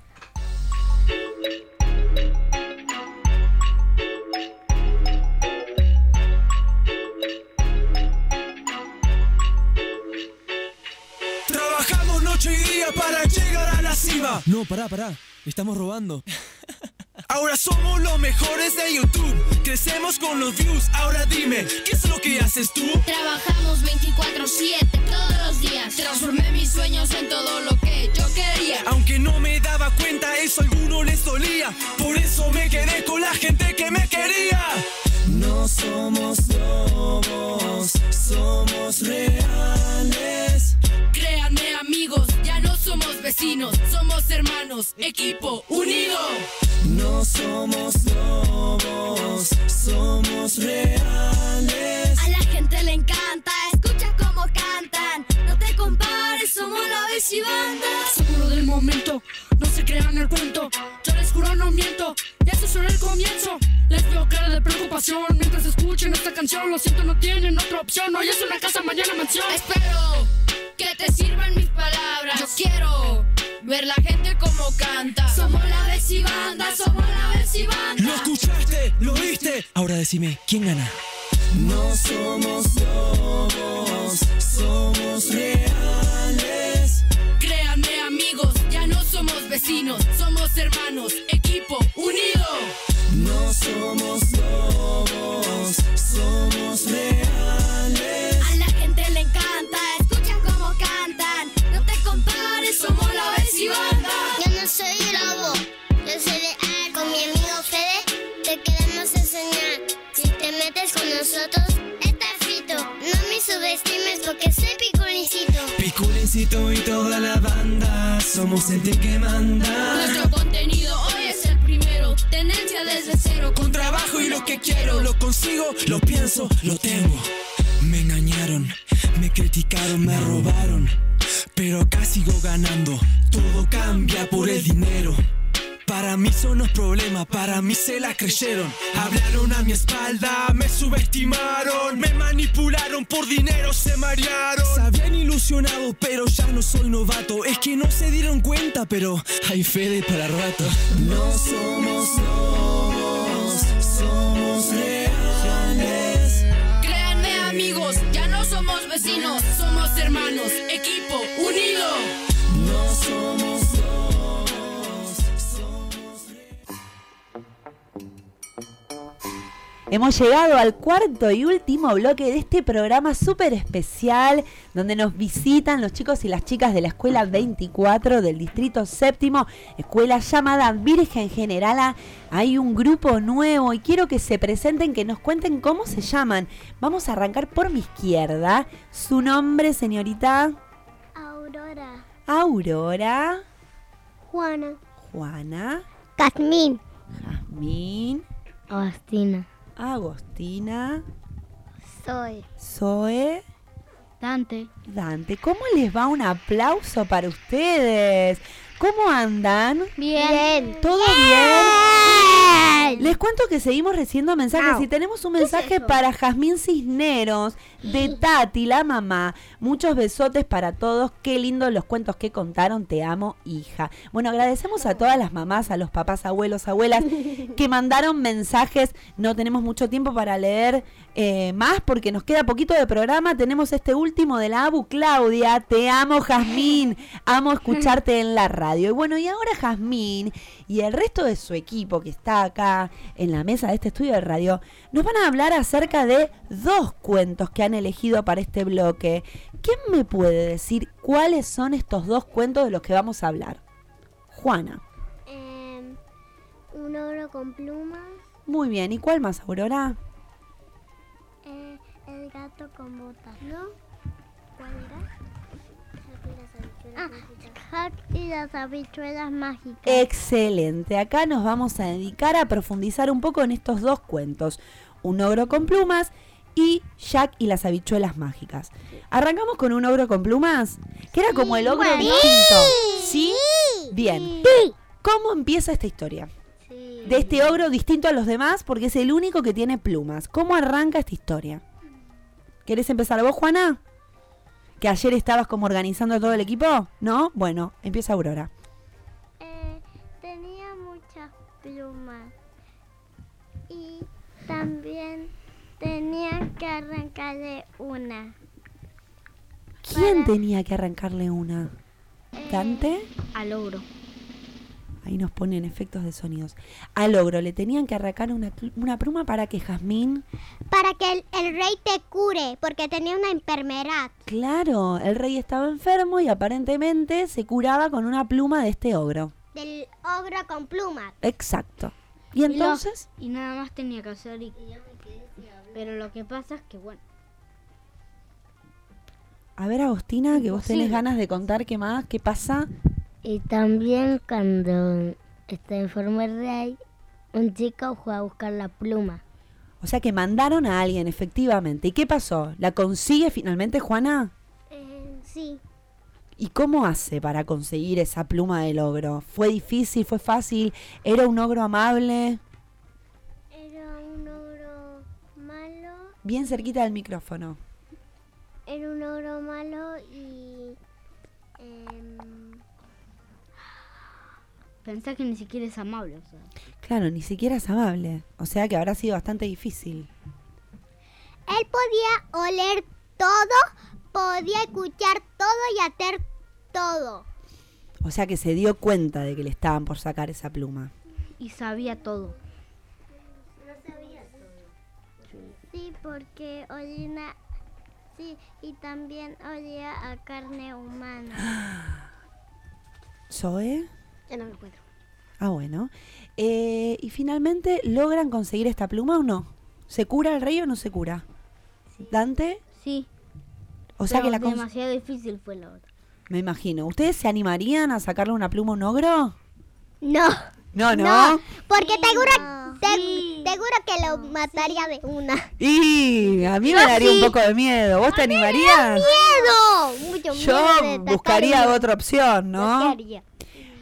Trabajamos noche y día para llegar a la cima. No, pará, pará. Estamos robando. Ahora somos los mejores de YouTube. Crecemos con los views. Ahora dime, ¿qué es lo que haces tú? Trabajamos veinticuatro siete todos los días. Transformé mis sueños en todo lo que yo quería. Aunque no me daba cuenta, eso a alguno les dolía. Por eso me quedé con la gente que me quería. No somos lobos, somos reales. Créanme amigos, ya no somos vecinos, somos hermanos, equipo unido. No somos lobos, somos reales. A la gente le encanta, escucha cómo cantan. No te compares, somos la vez y banda. Seguro del momento, no se crean el cuento. Yo les juro no miento, ya eso solo el comienzo. Les veo cara de preocupación mientras escuchen esta canción. Lo siento, no tienen otra opción. Hoy es una casa, mañana mansión. Espero que te sirvan mis palabras. Yo quiero ver la gente como canta. Somos la vez y banda, somos la vez y banda. Lo escuchaste, lo viste. Ahora decime, ¿quién gana? No somos lobos, somos reales. Créanme amigos, ya no somos vecinos, somos hermanos, equipo unido. No somos lobos, somos reales. A la gente le encanta, escucha cómo cantan. No te compares, somos la vez y banda. Yo no soy lobo, yo soy real. Con mi amigo Fede te queremos enseñar. Si te metes con nosotros, estás frito. No me subestimes porque soy piculincito. Piculincito y toda la banda, somos el team que manda. Nuestro contenido hoy es el primero, tendencia desde cero. Con trabajo y lo que quiero, lo consigo, lo pienso, lo tengo. Me engañaron, me criticaron, me robaron, pero acá sigo ganando. Todo cambia por el dinero. Para mí son los problemas, para mí se la creyeron. Hablaron a mi espalda, me subestimaron, me manipularon, por dinero se marearon. Se habían ilusionado, pero ya no soy novato. Es que no se dieron cuenta, pero hay Fede para rato. No somos lobos, somos reales. Créanme amigos, ya no somos vecinos, somos hermanos, equipo unido. No somos lobos. Hemos llegado al cuarto y último bloque de este programa súper especial donde nos visitan los chicos y las chicas de la Escuela veinticuatro del Distrito Séptimo, escuela llamada Virgen Generala. Hay un grupo nuevo y quiero que se presenten, que nos cuenten cómo se llaman. Vamos a arrancar por mi izquierda. ¿Su nombre, señorita? Aurora. Aurora. Juana. Juana. Jazmín. Jazmín. Agostina. Agostina. Zoe. Zoe. Dante. Dante. ¿Cómo les va? Un aplauso para ustedes. ¿Cómo andan? Bien. ¿Todo bien? bien? Les cuento que seguimos recibiendo mensajes Au. y tenemos un mensaje es para Jazmín Cisneros, de Tati, la mamá. Muchos besotes para todos. Qué lindos los cuentos que contaron. Te amo, hija. Bueno, agradecemos a todas las mamás, a los papás, abuelos, abuelas que mandaron mensajes. No tenemos mucho tiempo para leer eh, más porque nos queda poquito de programa. Tenemos este último de la Abu Claudia. Te amo, Jazmín. Amo escucharte en la radio. Y bueno, y ahora Jazmín y el resto de su equipo que está acá en la mesa de este estudio de radio nos van a hablar acerca de dos cuentos que han elegido para este bloque. ¿Quién me puede decir cuáles son estos dos cuentos de los que vamos a hablar? Juana. Eh, un ogro con plumas. Muy bien. ¿Y cuál más, Aurora? Eh, el gato con botas, ¿no? ¿Cuál era? Ah, Jack y las habichuelas mágicas. Excelente. Acá nos vamos a dedicar a profundizar un poco en estos dos cuentos. Un ogro con plumas y Jack y las habichuelas mágicas. Arrancamos con un ogro con plumas, que era como el ogro bueno. distinto. ¿Sí? Bien. ¿Cómo empieza esta historia? Sí. De este ogro distinto a los demás, porque es el único que tiene plumas. ¿Cómo arranca esta historia? ¿Querés empezar vos, Juana? ¿Que ayer estabas como organizando todo el equipo? ¿No? Bueno, empieza Aurora. Eh, tenía muchas plumas y también tenía que arrancarle una. ¿Quién tenía que arrancarle una? ¿Dante? Al ogro. Ahí nos ponen efectos de sonidos. Al ogro le tenían que arrancar una, una pluma para que Jazmín... Para que el, el rey te cure, porque tenía una enfermedad. Claro, el rey estaba enfermo y aparentemente se curaba con una pluma de este ogro. Del ogro con plumas. Exacto. ¿Y entonces? Y, lo, y nada más tenía que hacer... Y, pero lo que pasa es que, bueno... A ver, Agostina, que vos tenés ganas de contar qué más, qué pasa... Y también cuando está enfermo el rey, un chico fue a buscar la pluma. O sea que mandaron a alguien, efectivamente. ¿Y qué pasó? ¿La consigue finalmente, Juana? Eh, sí. ¿Y cómo hace para conseguir esa pluma del ogro? ¿Fue difícil? ¿Fue fácil? ¿Era un ogro amable? Era un ogro malo. Bien cerquita del micrófono. Era un ogro malo y... Eh, Pensá que ni siquiera es amable, o sea. Claro, ni siquiera es amable. O sea que habrá sido bastante difícil. Él podía oler todo, podía escuchar todo y hacer todo. O sea que se dio cuenta de que le estaban por sacar esa pluma. Y sabía todo. No sabía todo. Sí, porque olía... Sí, y también olía a carne humana. ¿Zoe? Ya no me encuentro. Ah, bueno. Eh, ¿Y finalmente logran conseguir esta pluma o no? ¿Se cura el rey o no se cura? Sí. ¿Dante? Sí. O sea Pero que la cons- demasiado difícil fue la otra. Me imagino. ¿Ustedes se animarían a sacarle una pluma a un ogro? No. No, no. No, porque te juro, No. te, Sí. te juro que lo mataría de una. Y a mí me Yo daría sí. un poco de miedo. ¿Vos te animarías? ¡Miedo! Mucho Yo miedo de atacar buscaría una- otra opción, ¿no? Lo que haría.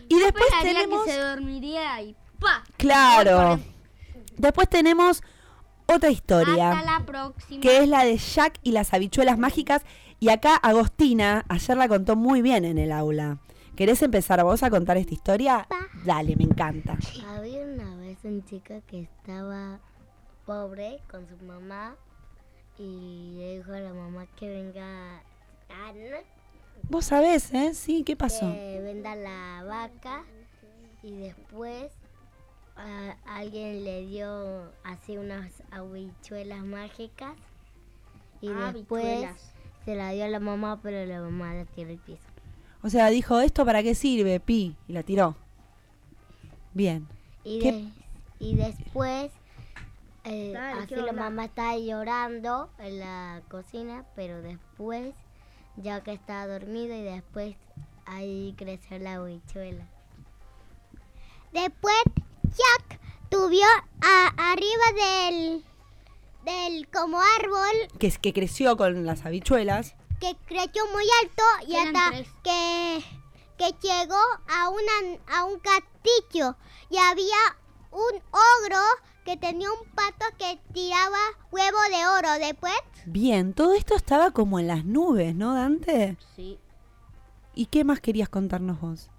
Y después Esperaría tenemos... que se dormiría y ¡pa! Claro. Después tenemos otra historia. Hasta la próxima. Que es la de Jack y las habichuelas mágicas. Y acá Agostina ayer la contó muy bien en el aula. ¿Querés empezar vos a contar esta historia? Dale, me encanta. Había una vez un chico que estaba pobre con su mamá y le dijo a la mamá que venga a... Vos sabés, ¿eh? Sí, ¿qué pasó? Que venda la vaca y después a alguien le dio así unas habichuelas mágicas y Ah, después habichuelas. se la dio a la mamá, pero la mamá la tiró al piso. O sea, dijo, ¿esto para qué sirve, Pi? Y la tiró. Bien. Y, ¿Qué? de- y después eh, Dale, así quiero la hablar. mamá estaba llorando en la cocina, pero después ya que estaba dormido y después ahí creció la habichuela. Después Jack tuvo a- arriba del, del como árbol Que, que creció con las habichuelas. que creció muy alto y Eran hasta tres. que, que llegó a, una, a un castillo y había un ogro que tenía un pato que tiraba huevo de oro. Después, Bien, todo esto estaba como en las nubes, ¿no, Dante? Sí. ¿Y qué más querías contarnos vos?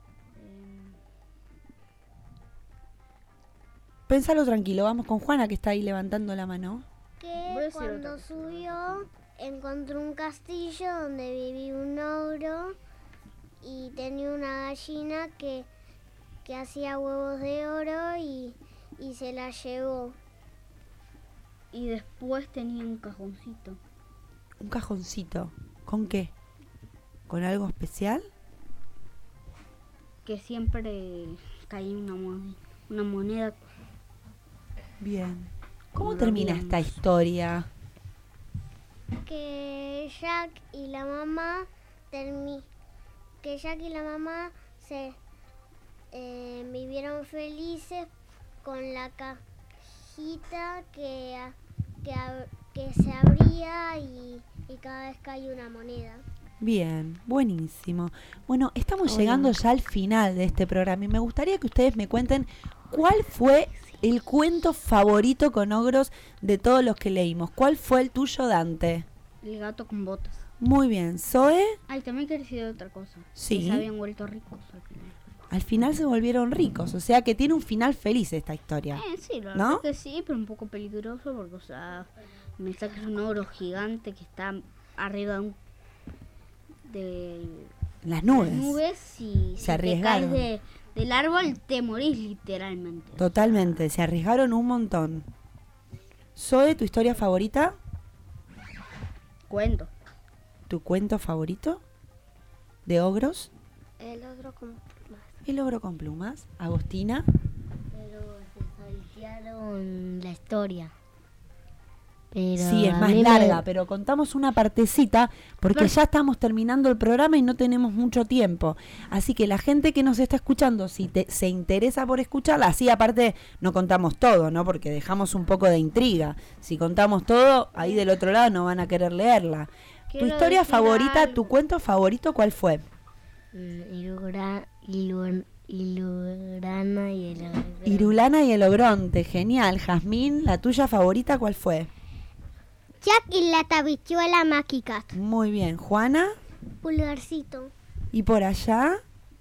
Pénsalo tranquilo, vamos con Juana que está ahí levantando la mano. que Voy a decir cuando otra subió encontró un castillo donde vivía un ogro y tenía una gallina que, que hacía huevos de oro y, y se la llevó. Y después tenía un cajoncito. Un cajoncito. ¿Con qué? ¿Con algo especial? Que siempre caía una moneda. Una moneda. Bien. ¿Cómo Lo termina vimos. esta historia? Que Jack y la mamá termi que Jack y la mamá se eh, vivieron felices con la cajita que, a- que, ab- que se abría y, y cada vez caía una moneda. Bien, buenísimo. Bueno, estamos Hola. llegando ya al final de este programa y me gustaría que ustedes me cuenten cuál fue el cuento favorito con ogros de todos los que leímos. ¿Cuál fue el tuyo, Dante? El gato con botas. Muy bien. ¿Zoe? Ay, también quería decir otra cosa. Sí. Que se habían vuelto ricos al final. Al final se volvieron ricos, o sea que tiene un final feliz esta historia. Eh, sí, la ¿No? verdad que sí, pero un poco peligroso porque, o sea, me saca que es un ogro gigante que está arriba de un... de Las nubes. las nubes y Se si te arriesgaron. caes de, del árbol te morís literalmente. Totalmente, se arriesgaron un montón. Zoe, ¿tu historia favorita? Cuento. ¿Tu cuento favorito? ¿De ogros? El ogro con plumas. El ogro con plumas. Agostina. Pero se saltearon la historia. Pero Sí, es a más mí me- larga, pero contamos una partecita porque ya estamos terminando el programa y no tenemos mucho tiempo. Así que la gente que nos está escuchando, si te, se interesa por escucharla, así aparte no contamos todo, ¿no? Porque dejamos un poco de intriga. Si contamos todo, ahí del otro lado no van a querer leerla. Quiero ¿Tu historia decir favorita, algo. tu cuento favorito, cuál fue? Mm, Ilura- Ilu- Ilurana y el ogro. Irulana y el Ogronte, genial. Jazmín, ¿la tuya favorita cuál fue? Jack y la habichuela mágica. Muy bien. Juana, Pulgarcito. ¿y por allá?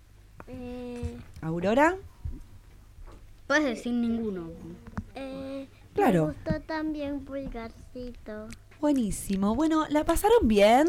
Eh, Aurora. Puedes decir ninguno. eh, Claro. Me gustó también Pulgarcito. Buenísimo. Bueno, ¿la pasaron bien?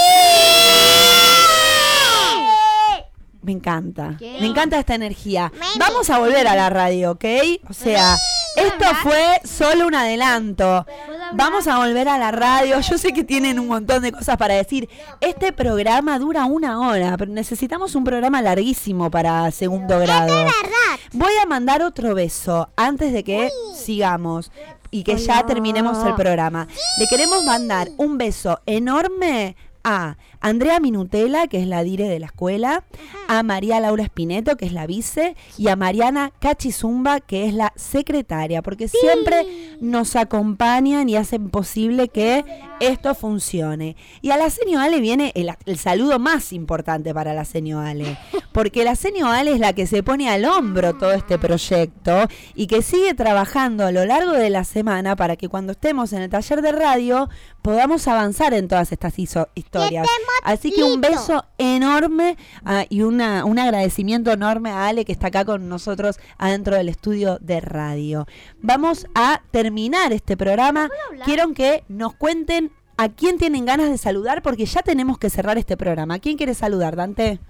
Me encanta. ¿Qué? Me encanta esta energía. Vamos a volver a la radio, ¿ok? O sea, esto fue solo un adelanto. Vamos a volver a la radio. Yo sé que tienen un montón de cosas para decir. Este programa dura una hora, pero necesitamos un programa larguísimo para segundo grado. Voy a mandar otro beso antes de que sigamos y que ya terminemos el programa. Le queremos mandar un beso enorme a Andrea Minutela, que es la dire de la escuela, a María Laura Espineto, que es la vice, y a Mariana Cachizumba, que es la secretaria, porque sí. siempre nos acompañan y hacen posible que esto funcione. Y a la seño Ale viene el, el saludo más importante para la seño Ale, porque la seño Ale es la que se pone al hombro todo este proyecto y que sigue trabajando a lo largo de la semana para que cuando estemos en el taller de radio podamos avanzar en todas estas hizo, historias. Así que un beso enorme uh, y una, un agradecimiento enorme a Ale que está acá con nosotros adentro del estudio de radio. Vamos a terminar este programa. Quiero que nos cuenten a quién tienen ganas de saludar porque ya tenemos que cerrar este programa. ¿A quién quiere saludar, Dante?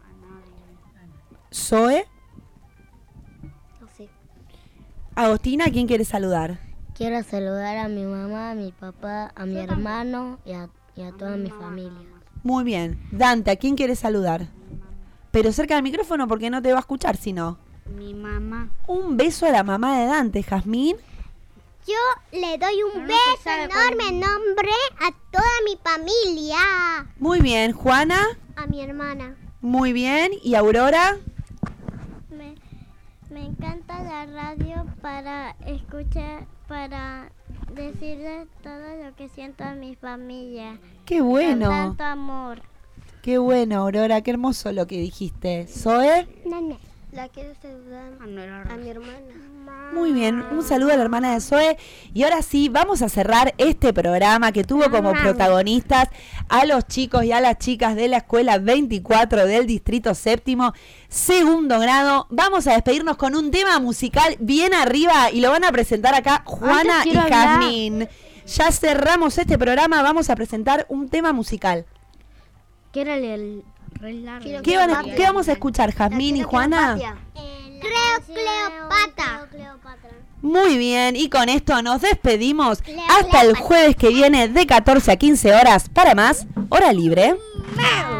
¿Zoe? No sé. Agostina, ¿a quién quiere saludar? Quiero saludar a mi mamá, a mi papá, a mi hermano y a, y a toda mi familia. Muy bien. Dante, ¿a quién quieres saludar? Pero cerca del micrófono porque no te va a escuchar si no. Mi mamá. Un beso a la mamá de Dante, Jazmín. Yo le doy un no beso enorme en nombre a toda mi familia. Muy bien. Juana. A mi hermana. Muy bien. ¿Y Aurora? Me, me encanta la radio para escuchar, para decirle todo lo que siento a mi familia. ¡Qué bueno! Con tanto amor. ¡Qué bueno, Aurora! ¡Qué hermoso lo que dijiste! ¿Zoe? Nene. La quiero saludar a mi hermana. Muy bien, un saludo a la hermana de Zoe. Y ahora sí, vamos a cerrar este programa que tuvo como protagonistas a los chicos y a las chicas de la escuela veinticuatro del Distrito Séptimo, segundo grado. Vamos a despedirnos con un tema musical bien arriba y lo van a presentar acá Juana y Jazmín. Ya cerramos este programa, vamos a presentar un tema musical. ¿Qué era el, el re largo? ¿Qué, van a, ¿Qué vamos a escuchar, Jazmín y Juana? Creo Cleopatra. Muy bien, y con esto nos despedimos hasta el jueves que viene de catorce a quince horas para más Hora Libre.